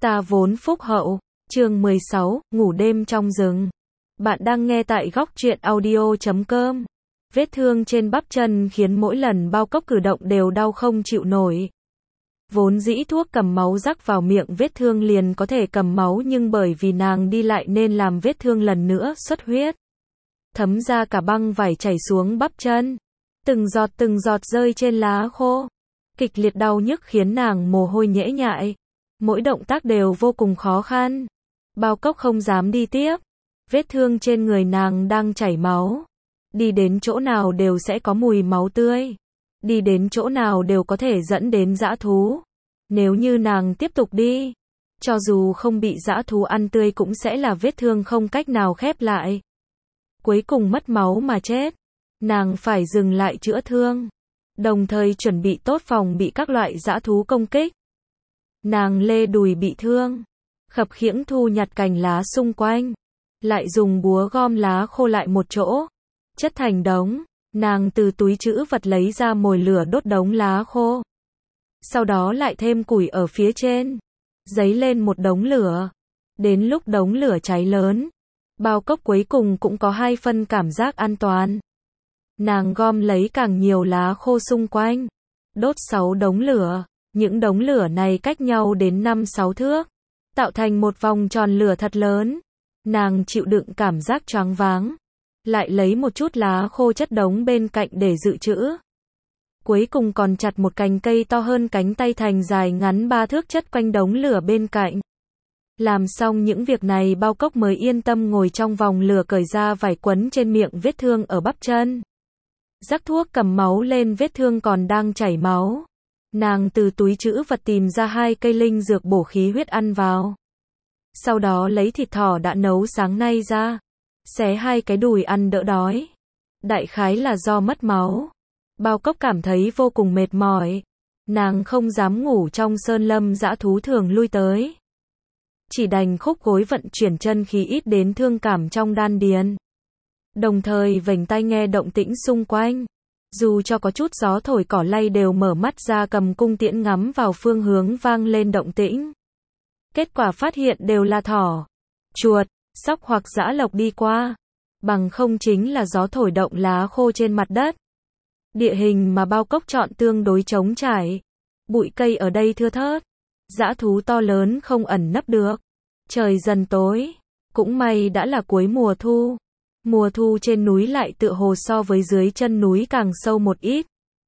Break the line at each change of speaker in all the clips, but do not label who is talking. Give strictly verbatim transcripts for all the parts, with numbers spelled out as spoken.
Ta vốn phúc hậu, chương mười sáu, ngủ đêm trong rừng. Bạn đang nghe tại góc truyện audio chấm com. Vết thương trên bắp chân khiến mỗi lần Bao Cốc cử động đều đau không chịu nổi. Vốn dĩ thuốc cầm máu rắc vào miệng vết thương liền có thể cầm máu, nhưng bởi vì nàng đi lại nên làm vết thương lần nữa xuất huyết. Thấm ra cả băng vải chảy xuống bắp chân. Từng giọt từng giọt rơi trên lá khô. Kịch liệt đau nhức khiến nàng mồ hôi nhễ nhại. Mỗi động tác đều vô cùng khó khăn. Bao Cốc không dám đi tiếp. Vết thương trên người nàng đang chảy máu. Đi đến chỗ nào đều sẽ có mùi máu tươi. Đi đến chỗ nào đều có thể dẫn đến dã thú. Nếu như nàng tiếp tục đi, cho dù không bị dã thú ăn tươi cũng sẽ là vết thương không cách nào khép lại. Cuối cùng mất máu mà chết. Nàng phải dừng lại chữa thương, đồng thời chuẩn bị tốt phòng bị các loại dã thú công kích. Nàng lê đùi bị thương, khập khiễng thu nhặt cành lá xung quanh, lại dùng búa gom lá khô lại một chỗ, chất thành đống. Nàng từ túi trữ vật lấy ra mồi lửa đốt đống lá khô. Sau đó lại thêm củi ở phía trên, dấy lên một đống lửa. Đến lúc đống lửa cháy lớn, Bao Cốc cuối cùng cũng có hai phân cảm giác an toàn. Nàng gom lấy càng nhiều lá khô xung quanh, đốt sáu đống lửa. Những đống lửa này cách nhau đến năm sáu thước, tạo thành một vòng tròn lửa thật lớn. Nàng chịu đựng cảm giác choáng váng, lại lấy một chút lá khô chất đống bên cạnh để dự trữ. Cuối cùng còn chặt một cành cây to hơn cánh tay thành dài ngắn ba thước chất quanh đống lửa bên cạnh. Làm xong những việc này, Bao Cốc mới yên tâm ngồi trong vòng lửa, cởi ra vải quấn trên miệng vết thương ở bắp chân. Rắc thuốc cầm máu lên vết thương còn đang chảy máu. Nàng từ túi trữ vật tìm ra hai cây linh dược bổ khí huyết ăn vào. Sau đó lấy thịt thỏ đã nấu sáng nay ra, xé hai cái đùi ăn đỡ đói. Đại khái là do mất máu, Bao Cốc cảm thấy vô cùng mệt mỏi. Nàng không dám ngủ trong sơn lâm dã thú thường lui tới. Chỉ đành khúc gối vận chuyển chân khí ít đến thương cảm trong đan điền. Đồng thời vểnh tai nghe động tĩnh xung quanh. Dù cho có chút gió thổi cỏ lay đều mở mắt ra cầm cung tiễn ngắm vào phương hướng vang lên động tĩnh. Kết quả phát hiện đều là thỏ, chuột, sóc hoặc dã lộc đi qua. Bằng không chính là gió thổi động lá khô trên mặt đất. Địa hình mà Bao Cốc chọn tương đối trống trải. Bụi cây ở đây thưa thớt. Dã thú to lớn không ẩn nấp được. Trời dần tối. Cũng may đã là cuối mùa thu. Mùa thu trên núi lại tựa hồ so với dưới chân núi càng sâu một ít.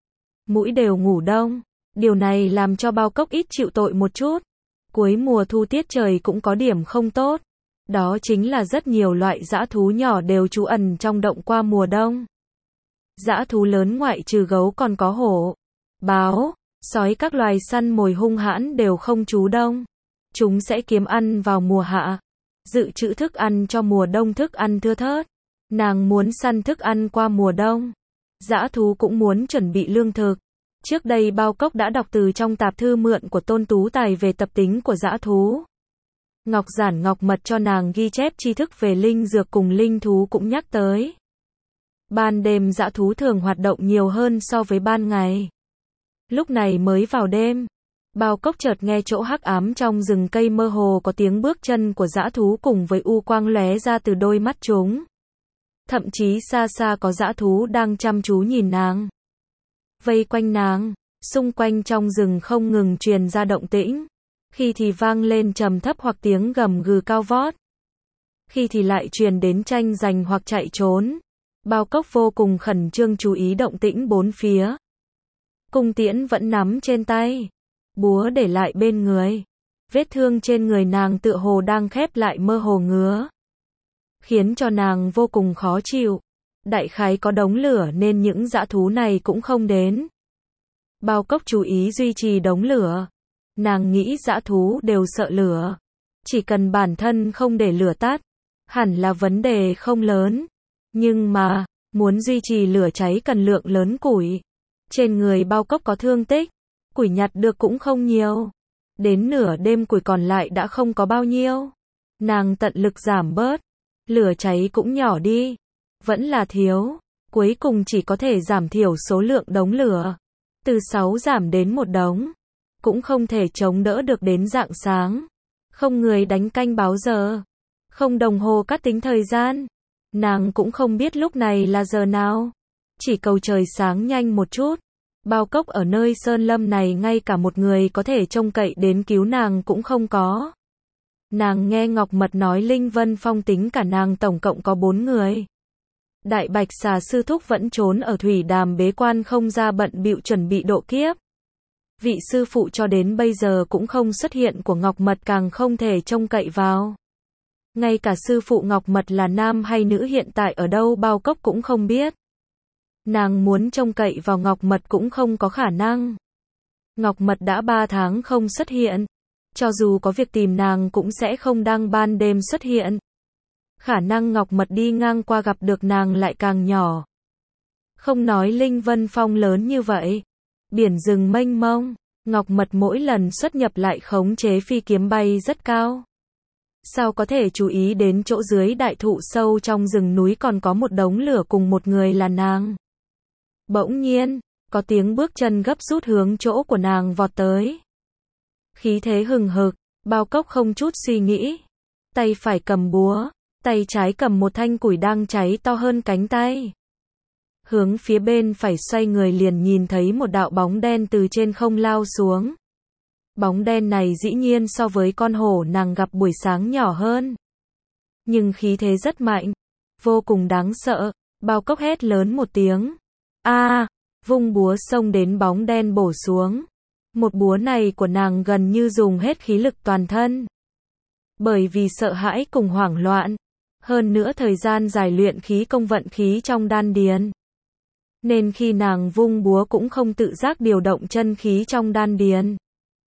Mũi đều ngủ đông. Điều này làm cho Bao Cốc ít chịu tội một chút. Cuối mùa thu tiết trời cũng có điểm không tốt. Đó chính là rất nhiều loại dã thú nhỏ đều trú ẩn trong động qua mùa đông. Dã thú lớn ngoại trừ gấu còn có hổ, báo, sói, các loài săn mồi hung hãn đều không trú đông. Chúng sẽ kiếm ăn vào mùa hạ, dự trữ thức ăn cho mùa đông, thức ăn thưa thớt. Nàng muốn săn thức ăn qua mùa đông. Dã thú cũng muốn chuẩn bị lương thực. Trước đây Bao Cốc đã đọc từ trong tạp thư mượn của Tôn Tú Tài về tập tính của dã thú. Ngọc Giản Ngọc Mật cho nàng ghi chép tri thức về linh dược cùng linh thú cũng nhắc tới. Ban đêm dã thú thường hoạt động nhiều hơn so với ban ngày. Lúc này mới vào đêm, Bao Cốc chợt nghe chỗ hắc ám trong rừng cây mơ hồ có tiếng bước chân của dã thú cùng với u quang lóe ra từ đôi mắt chúng. Thậm chí xa xa có dã thú đang chăm chú nhìn nàng, vây quanh nàng. Xung quanh trong rừng không ngừng truyền ra động tĩnh. Khi thì vang lên trầm thấp hoặc tiếng gầm gừ cao vót. Khi thì lại truyền đến tranh giành hoặc chạy trốn. Bao Cốc vô cùng khẩn trương chú ý động tĩnh bốn phía. Cung tiễn vẫn nắm trên tay, búa để lại bên người. Vết thương trên người nàng tựa hồ đang khép lại, mơ hồ ngứa, khiến cho nàng vô cùng khó chịu. Đại khái có đống lửa nên những dã thú này cũng không đến. Bao Cốc chú ý duy trì đống lửa. Nàng nghĩ dã thú đều sợ lửa. Chỉ cần bản thân không để lửa tắt, hẳn là vấn đề không lớn. Nhưng mà, muốn duy trì lửa cháy cần lượng lớn củi. Trên người Bao Cốc có thương tích, củi nhặt được cũng không nhiều. Đến nửa đêm củi còn lại đã không có bao nhiêu. Nàng tận lực giảm bớt, lửa cháy cũng nhỏ đi. Vẫn là thiếu, cuối cùng chỉ có thể giảm thiểu số lượng đống lửa. Từ sáu giảm đến một đống, cũng không thể chống đỡ được đến rạng sáng. Không người đánh canh báo giờ. Không đồng hồ cắt tính thời gian. Nàng cũng không biết lúc này là giờ nào. Chỉ cầu trời sáng nhanh một chút. Bao cốc ở nơi sơn lâm này ngay cả một người có thể trông cậy đến cứu nàng cũng không có. Nàng nghe Ngọc Mật nói Linh Vân Phong tính cả nàng tổng cộng có bốn người. Đại Bạch Xà sư thúc vẫn trốn ở thủy đàm bế quan không ra bận bịu chuẩn bị độ kiếp. Vị sư phụ cho đến bây giờ cũng không xuất hiện của Ngọc Mật càng không thể trông cậy vào. Ngay cả sư phụ Ngọc Mật là nam hay nữ hiện tại ở đâu Bao Cốc cũng không biết. Nàng muốn trông cậy vào Ngọc Mật cũng không có khả năng. Ngọc Mật đã ba tháng không xuất hiện. Cho dù có việc tìm nàng cũng sẽ không đang ban đêm xuất hiện. Khả năng Ngọc Mật đi ngang qua gặp được nàng lại càng nhỏ. Không nói Linh Vân Phong lớn như vậy. Biển rừng mênh mông. Ngọc Mật mỗi lần xuất nhập lại khống chế phi kiếm bay rất cao. Sao có thể chú ý đến chỗ dưới đại thụ sâu trong rừng núi còn có một đống lửa cùng một người là nàng. Bỗng nhiên, có tiếng bước chân gấp rút hướng chỗ của nàng vọt tới. Khí thế hừng hực, Bao Cốc không chút suy nghĩ. Tay phải cầm búa, tay trái cầm một thanh củi đang cháy to hơn cánh tay. Hướng phía bên phải xoay người liền nhìn thấy một đạo bóng đen từ trên không lao xuống. Bóng đen này dĩ nhiên so với con hổ nàng gặp buổi sáng nhỏ hơn. Nhưng khí thế rất mạnh, vô cùng đáng sợ. Bao Cốc hét lớn một tiếng. A, à, vung búa xông đến bóng đen bổ xuống. Một búa này của nàng gần như dùng hết khí lực toàn thân. Bởi vì sợ hãi cùng hoảng loạn, hơn nữa thời gian dài luyện khí công vận khí trong đan điền. Nên khi nàng vung búa cũng không tự giác điều động chân khí trong đan điền.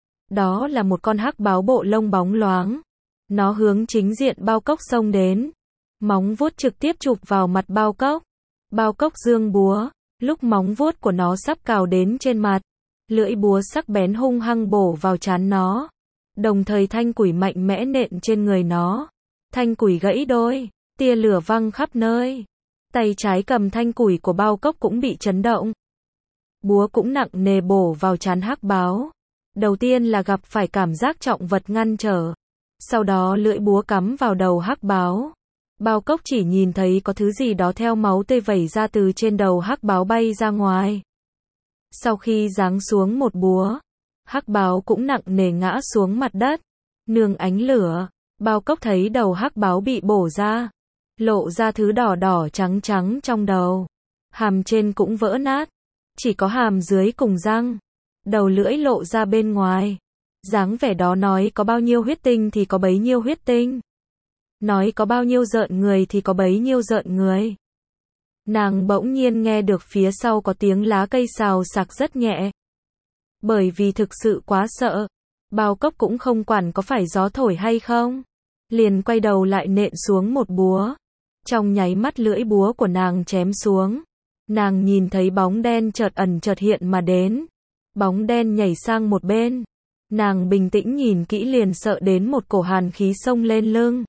Đó là một con hắc báo bộ lông bóng loáng. Nó hướng chính diện Bao Cốc xông đến. Móng vuốt trực tiếp chụp vào mặt Bao Cốc. Bao Cốc giương búa. Lúc móng vuốt của nó sắp cào đến trên mặt, lưỡi búa sắc bén hung hăng bổ vào trán nó. Đồng thời thanh củi mạnh mẽ nện trên người nó. Thanh củi gãy đôi, tia lửa văng khắp nơi. Tay trái cầm thanh củi của Bao Cốc cũng bị chấn động. Búa cũng nặng nề bổ vào trán hắc báo. Đầu tiên là gặp phải cảm giác trọng vật ngăn trở. Sau đó lưỡi búa cắm vào đầu hắc báo. Bao Cốc chỉ nhìn thấy có thứ gì đó theo máu tươi vẩy ra từ trên đầu hắc báo bay ra ngoài. Sau khi giáng xuống một búa, hắc báo cũng nặng nề ngã xuống mặt đất. Nương ánh lửa, Bao Cốc thấy đầu hắc báo bị bổ ra. Lộ ra thứ đỏ đỏ trắng trắng trong đầu. Hàm trên cũng vỡ nát. Chỉ có hàm dưới cùng răng. Đầu lưỡi lộ ra bên ngoài. Dáng vẻ đó nói có bao nhiêu huyết tinh thì có bấy nhiêu huyết tinh. Nói có bao nhiêu rợn người thì có bấy nhiêu rợn người. Nàng bỗng nhiên nghe được phía sau có tiếng lá cây xào xạc rất nhẹ. Bởi vì thực sự quá sợ, Bao Cốc cũng không quản có phải gió thổi hay không. Liền quay đầu lại nện xuống một búa. Trong nháy mắt lưỡi búa của nàng chém xuống. Nàng nhìn thấy bóng đen chợt ẩn chợt hiện mà đến. Bóng đen nhảy sang một bên. Nàng bình tĩnh nhìn kỹ liền sợ đến một cổ hàn khí xông lên lưng.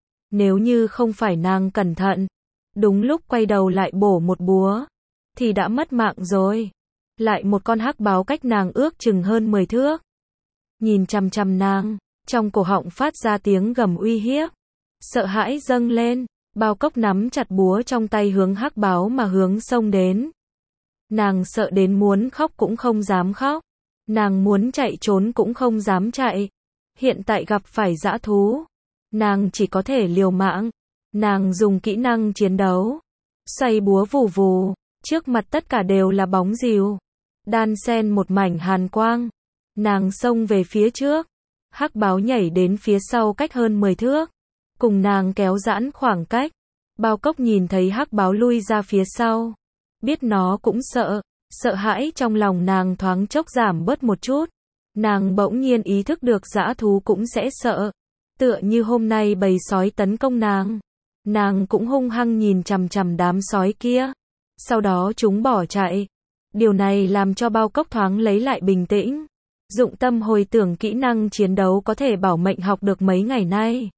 Nếu như không phải nàng cẩn thận, đúng lúc quay đầu lại bổ một búa, thì đã mất mạng rồi. Lại một con hắc báo cách nàng ước chừng hơn mười thước. Nhìn chằm chằm nàng, trong cổ họng phát ra tiếng gầm uy hiếp. Sợ hãi dâng lên, Bao Cốc nắm chặt búa trong tay hướng hắc báo mà hướng xông đến. Nàng sợ đến muốn khóc cũng không dám khóc. Nàng muốn chạy trốn cũng không dám chạy. Hiện tại gặp phải dã thú. Nàng chỉ có thể liều mạng. Nàng dùng kỹ năng chiến đấu. Xoay búa vù vù. Trước mặt tất cả đều là bóng rìu. Đan xen một mảnh hàn quang. Nàng xông về phía trước. Hắc báo nhảy đến phía sau cách hơn mười thước. Cùng nàng kéo giãn khoảng cách. Bao Cốc nhìn thấy hắc báo lui ra phía sau. Biết nó cũng sợ. Sợ hãi trong lòng nàng thoáng chốc giảm bớt một chút. Nàng bỗng nhiên ý thức được dã thú cũng sẽ sợ. Tựa như hôm nay bầy sói tấn công nàng. Nàng cũng hung hăng nhìn chằm chằm đám sói kia. Sau đó chúng bỏ chạy. Điều này làm cho Bao Cốc thoáng lấy lại bình tĩnh. Dụng tâm hồi tưởng kỹ năng chiến đấu có thể bảo mệnh học được mấy ngày nay.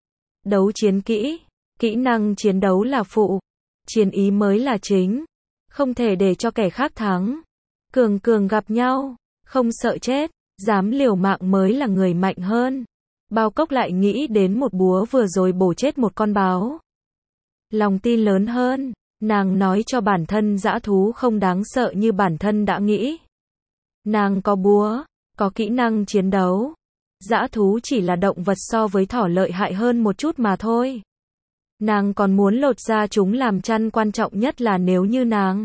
Đấu chiến kỹ. Kỹ năng chiến đấu là phụ. Chiến ý mới là chính. Không thể để cho kẻ khác thắng. Cường cường gặp nhau. Không sợ chết. Dám liều mạng mới là người mạnh hơn. Bao Cốc lại nghĩ đến một búa vừa rồi bổ chết một con báo. Lòng tin lớn hơn, nàng nói cho bản thân dã thú không đáng sợ như bản thân đã nghĩ. Nàng có búa, có kỹ năng chiến đấu. Dã thú chỉ là động vật so với thỏ lợi hại hơn một chút mà thôi. Nàng còn muốn lột da chúng làm chăn, quan trọng nhất là nếu như nàng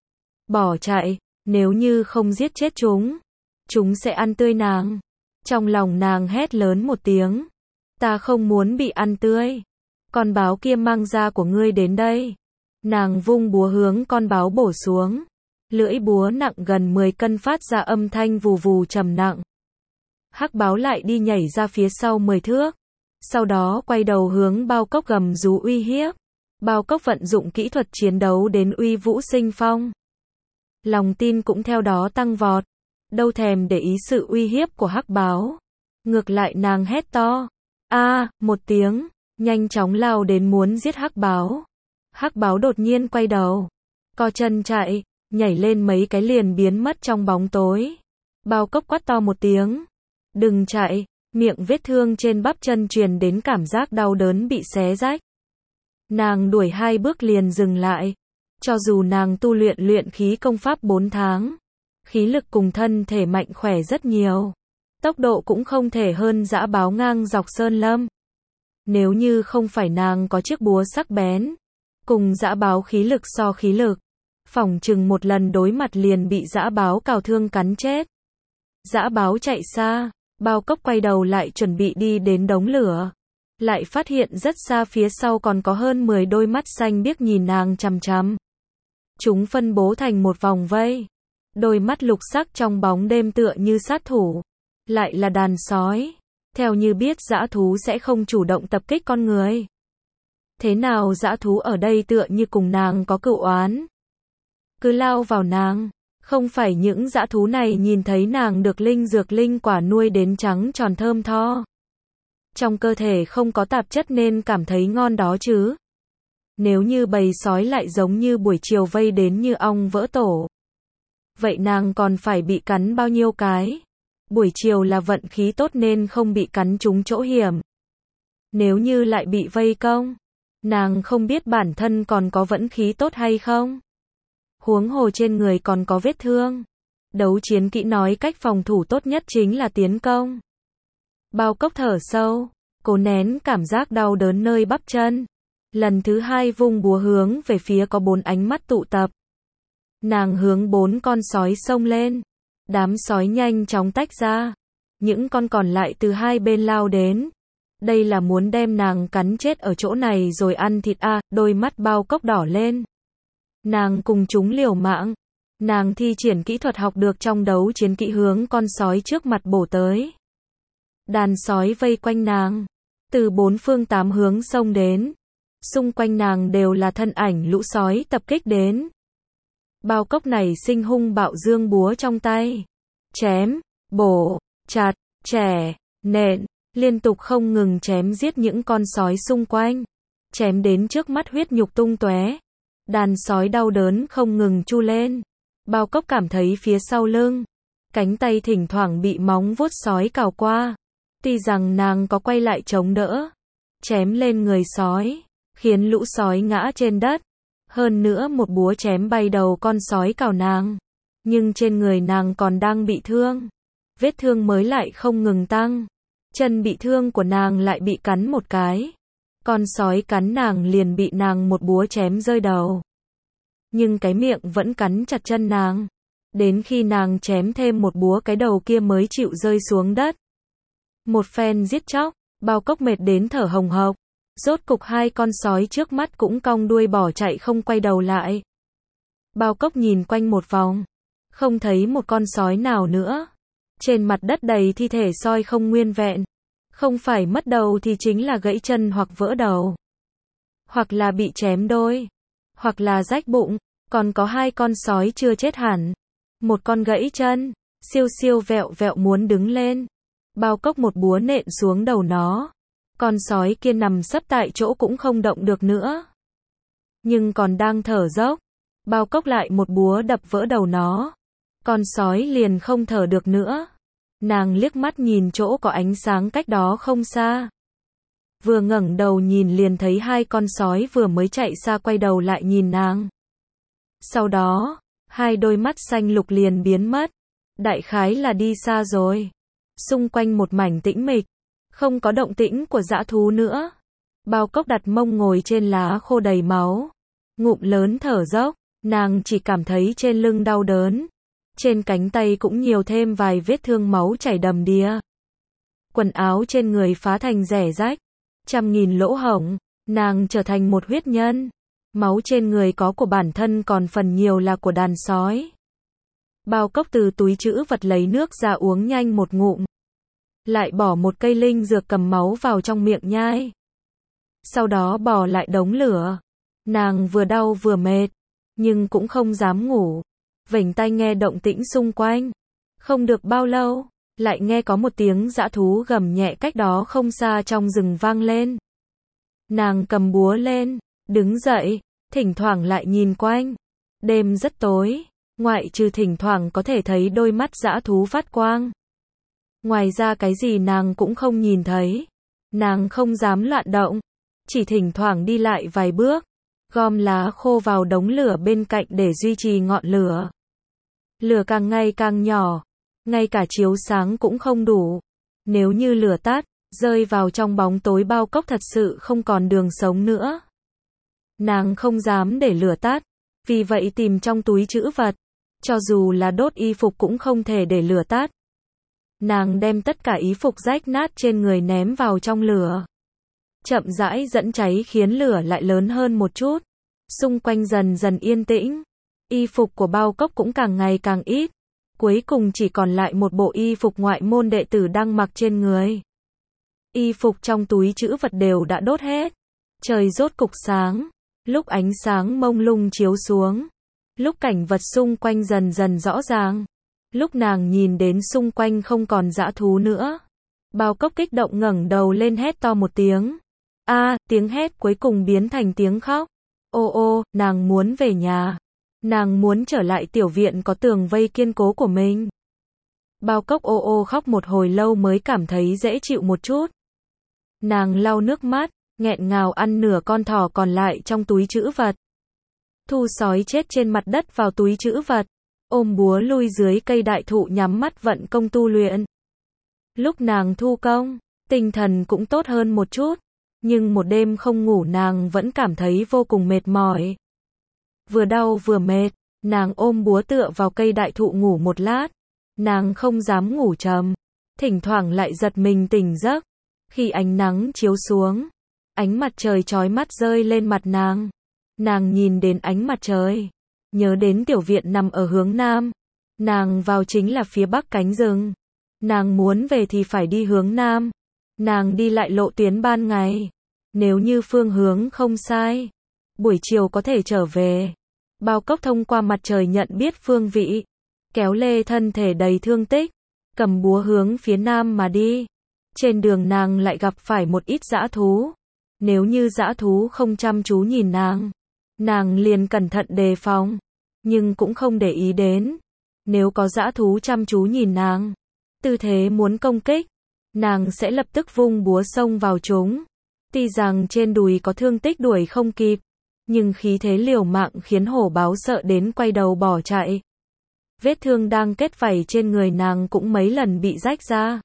bỏ chạy, nếu như không giết chết chúng, chúng sẽ ăn tươi nàng. Trong lòng nàng hét lớn một tiếng. Ta không muốn bị ăn tươi. Con báo kia mang da của ngươi đến đây. Nàng vung búa hướng con báo bổ xuống. Lưỡi búa nặng gần mười cân phát ra âm thanh vù vù trầm nặng. Hắc báo lại đi nhảy ra phía sau mười thước. Sau đó quay đầu hướng Bao Cốc gầm rú uy hiếp. Bao Cốc vận dụng kỹ thuật chiến đấu đến uy vũ sinh phong. Lòng tin cũng theo đó tăng vọt. Đâu thèm để ý sự uy hiếp của hắc báo. Ngược lại nàng hét to. A, à, một tiếng, nhanh chóng lao đến muốn giết hắc báo. Hắc báo đột nhiên quay đầu. Co chân chạy, nhảy lên mấy cái liền biến mất trong bóng tối. Bao Cốc quát to một tiếng. Đừng chạy, miệng vết thương trên bắp chân truyền đến cảm giác đau đớn bị xé rách. Nàng đuổi hai bước liền dừng lại. Cho dù nàng tu luyện luyện khí công pháp bốn tháng. Khí lực cùng thân thể mạnh khỏe rất nhiều. Tốc độ cũng không thể hơn dã báo ngang dọc sơn lâm. Nếu như không phải nàng có chiếc búa sắc bén, cùng dã báo khí lực so khí lực, phỏng chừng một lần đối mặt liền bị dã báo cào thương cắn chết. Dã báo chạy xa, Bao Cốc quay đầu lại chuẩn bị đi đến đống lửa. Lại phát hiện rất xa phía sau còn có hơn mười đôi mắt xanh biếc nhìn nàng chằm chằm. Chúng phân bố thành một vòng vây. Đôi mắt lục sắc trong bóng đêm tựa như sát thủ. Lại là đàn sói. Theo như biết dã thú sẽ không chủ động tập kích con người. Thế nào dã thú ở đây tựa như cùng nàng có cựu oán. Cứ lao vào nàng. Không phải những dã thú này nhìn thấy nàng được linh dược linh quả nuôi đến trắng tròn thơm tho. Trong cơ thể không có tạp chất nên cảm thấy ngon đó chứ. Nếu như bầy sói lại giống như buổi chiều vây đến như ong vỡ tổ. Vậy nàng còn phải bị cắn bao nhiêu cái? Buổi chiều là vận khí tốt nên không bị cắn trúng chỗ hiểm. Nếu như lại bị vây công, nàng không biết bản thân còn có vận khí tốt hay không. Huống hồ trên người còn có vết thương. Đấu chiến kỹ nói cách phòng thủ tốt nhất chính là tiến công. Bao Cốc thở sâu, cố nén cảm giác đau đớn nơi bắp chân. Lần thứ hai vung búa hướng về phía có bốn ánh mắt tụ tập. Nàng hướng bốn con sói xông lên. Đám sói nhanh chóng tách ra. Những con còn lại từ hai bên lao đến. Đây là muốn đem nàng cắn chết ở chỗ này rồi ăn thịt à, đôi mắt Bao Cốc đỏ lên. Nàng cùng chúng liều mạng. Nàng thi triển kỹ thuật học được trong đấu chiến kỹ hướng con sói trước mặt bổ tới. Đàn sói vây quanh nàng. Từ bốn phương tám hướng xông đến. Xung quanh nàng đều là thân ảnh lũ sói tập kích đến. Bao Cốc này sinh hung bạo dương búa trong tay. Chém, bổ, chặt, chẻ, nện, liên tục không ngừng chém giết những con sói xung quanh. Chém đến trước mắt huyết nhục tung tóe. Đàn sói đau đớn không ngừng chu lên. Bao Cốc cảm thấy phía sau lưng. Cánh tay thỉnh thoảng bị móng vuốt sói cào qua. Tuy rằng nàng có quay lại chống đỡ. Chém lên người sói. Khiến lũ sói ngã trên đất. Hơn nữa một búa chém bay đầu con sói cào nàng. Nhưng trên người nàng còn đang bị thương. Vết thương mới lại không ngừng tăng. Chân bị thương của nàng lại bị cắn một cái. Con sói cắn nàng liền bị nàng một búa chém rơi đầu. Nhưng cái miệng vẫn cắn chặt chân nàng. Đến khi nàng chém thêm một búa cái đầu kia mới chịu rơi xuống đất. Một phen giết chóc, Bao Cốc mệt đến thở hồng hộc. Rốt cục hai con sói trước mắt cũng cong đuôi bỏ chạy không quay đầu lại. Bao Cốc nhìn quanh một vòng. Không thấy một con sói nào nữa. Trên mặt đất đầy thi thể sói không nguyên vẹn. Không phải mất đầu thì chính là gãy chân hoặc vỡ đầu. Hoặc là bị chém đôi. Hoặc là rách bụng. Còn có hai con sói chưa chết hẳn. Một con gãy chân. Siêu siêu vẹo vẹo muốn đứng lên. Bao Cốc một búa nện xuống đầu nó. Con sói kia nằm sấp tại chỗ cũng không động được nữa. Nhưng còn đang thở dốc. Bao Cốc lại một búa đập vỡ đầu nó. Con sói liền không thở được nữa. Nàng liếc mắt nhìn chỗ có ánh sáng cách đó không xa. Vừa ngẩng đầu nhìn liền thấy hai con sói vừa mới chạy xa quay đầu lại nhìn nàng. Sau đó, hai đôi mắt xanh lục liền biến mất. Đại khái là đi xa rồi. Xung quanh một mảnh tĩnh mịch, không có động tĩnh của dã thú nữa. Bao Cốc đặt mông ngồi trên lá khô đầy máu, ngụm lớn thở dốc, nàng chỉ cảm thấy trên lưng đau đớn, trên cánh tay cũng nhiều thêm vài vết thương máu chảy đầm đìa. Quần áo trên người phá thành rẻ rách, trăm nghìn lỗ hổng, nàng trở thành một huyết nhân. Máu trên người có của bản thân còn phần nhiều là của đàn sói. Bao Cốc từ túi trữ vật lấy nước ra uống nhanh một ngụm, lại bỏ một cây linh dược cầm máu vào trong miệng nhai. Sau đó bò lại đống lửa. Nàng vừa đau vừa mệt, nhưng cũng không dám ngủ. Vểnh tai nghe động tĩnh xung quanh. Không được bao lâu, lại nghe có một tiếng dã thú gầm nhẹ cách đó không xa trong rừng vang lên. Nàng cầm búa lên, đứng dậy, thỉnh thoảng lại nhìn quanh. Đêm rất tối, ngoại trừ thỉnh thoảng có thể thấy đôi mắt dã thú phát quang. Ngoài ra cái gì nàng cũng không nhìn thấy. Nàng không dám loạn động, chỉ thỉnh thoảng đi lại vài bước, gom lá khô vào đống lửa bên cạnh để duy trì ngọn lửa. Lửa càng ngày càng nhỏ, ngay cả chiếu sáng cũng không đủ. Nếu như lửa tắt, rơi vào trong bóng tối Bao Cốc thật sự không còn đường sống nữa. Nàng không dám để lửa tắt, vì vậy tìm trong túi trữ vật. Cho dù là đốt y phục cũng không thể để lửa tắt. Nàng đem tất cả y phục rách nát trên người ném vào trong lửa. Chậm rãi dẫn cháy khiến lửa lại lớn hơn một chút. Xung quanh dần dần yên tĩnh. Y phục của Bao Cốc cũng càng ngày càng ít. Cuối cùng chỉ còn lại một bộ y phục ngoại môn đệ tử đang mặc trên người. Y phục trong túi trữ vật đều đã đốt hết. Trời rốt cục sáng. Lúc ánh sáng mông lung chiếu xuống. Lúc cảnh vật xung quanh dần dần rõ ràng. Lúc nàng nhìn đến xung quanh không còn dã thú nữa. Bao Cốc kích động ngẩng đầu lên hét to một tiếng. A, à, tiếng hét cuối cùng biến thành tiếng khóc. Ô ô, nàng muốn về nhà. Nàng muốn trở lại tiểu viện có tường vây kiên cố của mình. Bao Cốc ô ô khóc một hồi lâu mới cảm thấy dễ chịu một chút. Nàng lau nước mắt, nghẹn ngào ăn nửa con thỏ còn lại trong túi trữ vật. Thu sói chết trên mặt đất vào túi trữ vật. Ôm búa lui dưới cây đại thụ nhắm mắt vận công tu luyện. Lúc nàng thu công, tinh thần cũng tốt hơn một chút. Nhưng một đêm không ngủ nàng vẫn cảm thấy vô cùng mệt mỏi. Vừa đau vừa mệt, nàng ôm búa tựa vào cây đại thụ ngủ một lát. Nàng không dám ngủ trầm, thỉnh thoảng lại giật mình tỉnh giấc. Khi ánh nắng chiếu xuống, ánh mặt trời chói mắt rơi lên mặt nàng. Nàng nhìn đến ánh mặt trời, nhớ đến tiểu viện nằm ở hướng nam. Nàng vào chính là phía bắc cánh rừng. Nàng muốn về thì phải đi hướng nam. Nàng đi lại lộ tuyến ban ngày. Nếu như phương hướng không sai, buổi chiều có thể trở về. Bao Cốc thông qua mặt trời nhận biết phương vị. Kéo lê thân thể đầy thương tích, cầm búa hướng phía nam mà đi. Trên đường nàng lại gặp phải một ít dã thú. Nếu như dã thú không chăm chú nhìn nàng, nàng liền cẩn thận đề phòng, nhưng cũng không để ý đến. Nếu có dã thú chăm chú nhìn nàng, tư thế muốn công kích, nàng sẽ lập tức vung búa xông vào chúng. Tuy rằng trên đùi có thương tích đuổi không kịp, nhưng khí thế liều mạng khiến hổ báo sợ đến quay đầu bỏ chạy. Vết thương đang kết vảy trên người nàng cũng mấy lần bị rách ra.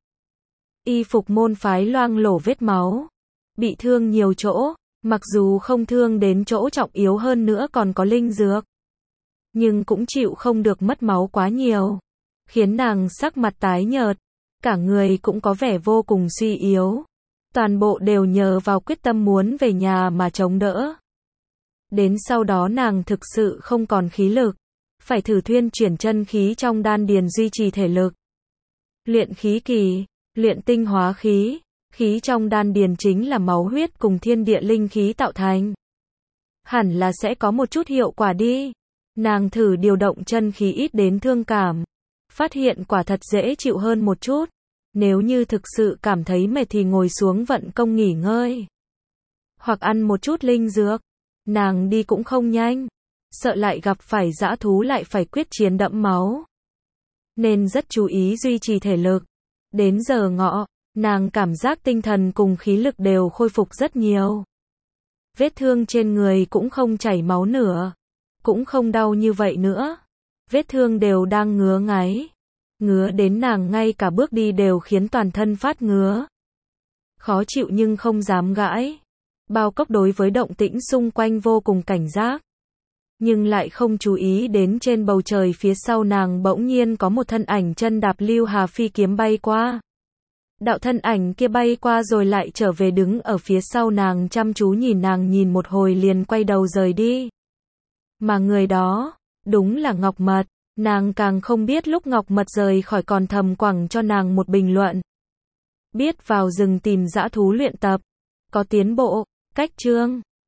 Y phục môn phái loang lổ vết máu, bị thương nhiều chỗ, mặc dù không thương đến chỗ trọng yếu hơn nữa còn có linh dược, nhưng cũng chịu không được mất máu quá nhiều, khiến nàng sắc mặt tái nhợt, cả người cũng có vẻ vô cùng suy yếu. Toàn bộ đều nhờ vào quyết tâm muốn về nhà mà chống đỡ. Đến sau đó nàng thực sự không còn khí lực, phải thử thuyên chuyển chân khí trong đan điền duy trì thể lực. Luyện khí kỳ, luyện tinh hóa khí, khí trong đan điền chính là máu huyết cùng thiên địa linh khí tạo thành. Hẳn là sẽ có một chút hiệu quả đi. Nàng thử điều động chân khí ít đến thương cảm, phát hiện quả thật dễ chịu hơn một chút. Nếu như thực sự cảm thấy mệt thì ngồi xuống vận công nghỉ ngơi, hoặc ăn một chút linh dược. Nàng đi cũng không nhanh, sợ lại gặp phải dã thú lại phải quyết chiến đẫm máu, nên rất chú ý duy trì thể lực. Đến giờ ngọ, nàng cảm giác tinh thần cùng khí lực đều khôi phục rất nhiều. Vết thương trên người cũng không chảy máu nữa, cũng không đau như vậy nữa. Vết thương đều đang ngứa ngáy, ngứa đến nàng ngay cả bước đi đều khiến toàn thân phát ngứa. Khó chịu nhưng không dám gãi. Bao Cốc đối với động tĩnh xung quanh vô cùng cảnh giác, nhưng lại không chú ý đến trên bầu trời phía sau nàng bỗng nhiên có một thân ảnh chân đạp lưu hà phi kiếm bay qua. Đạo thân ảnh kia bay qua rồi lại trở về đứng ở phía sau nàng chăm chú nhìn nàng nhìn một hồi liền quay đầu rời đi. Mà người đó, đúng là Ngọc Mật. Nàng càng không biết lúc Ngọc Mật rời khỏi còn thầm quẳng cho nàng một bình luận. Biết vào rừng tìm dã thú luyện tập, có tiến bộ, cách chương.